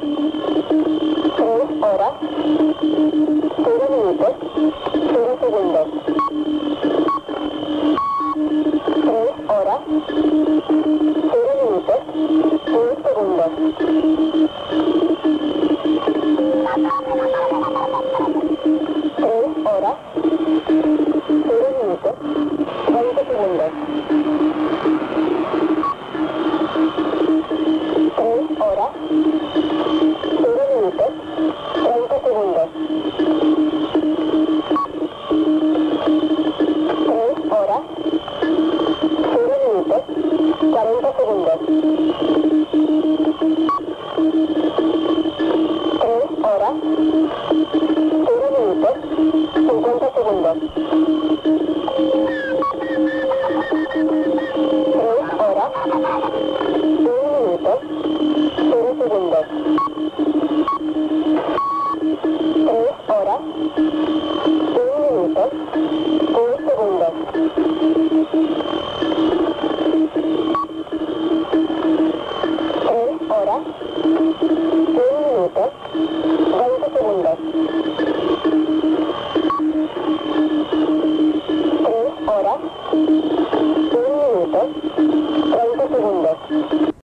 horas, 0 minutos, 0 segundos. 3 horas, 0 minutos, 1 segundo. 3 horas, 0 minutos, 20 segundos. 3 horas, 0 minutos, 30 segundos. 3 horas, 0 minutos, 40 segundos. 3 horas, 0 minutos, 50 segundos. 3 horas, 1 minuto, 0 segundos. 3 horas, 1 minuto, 1 segundos. 3 horas, 1 minuto, 20 segundos.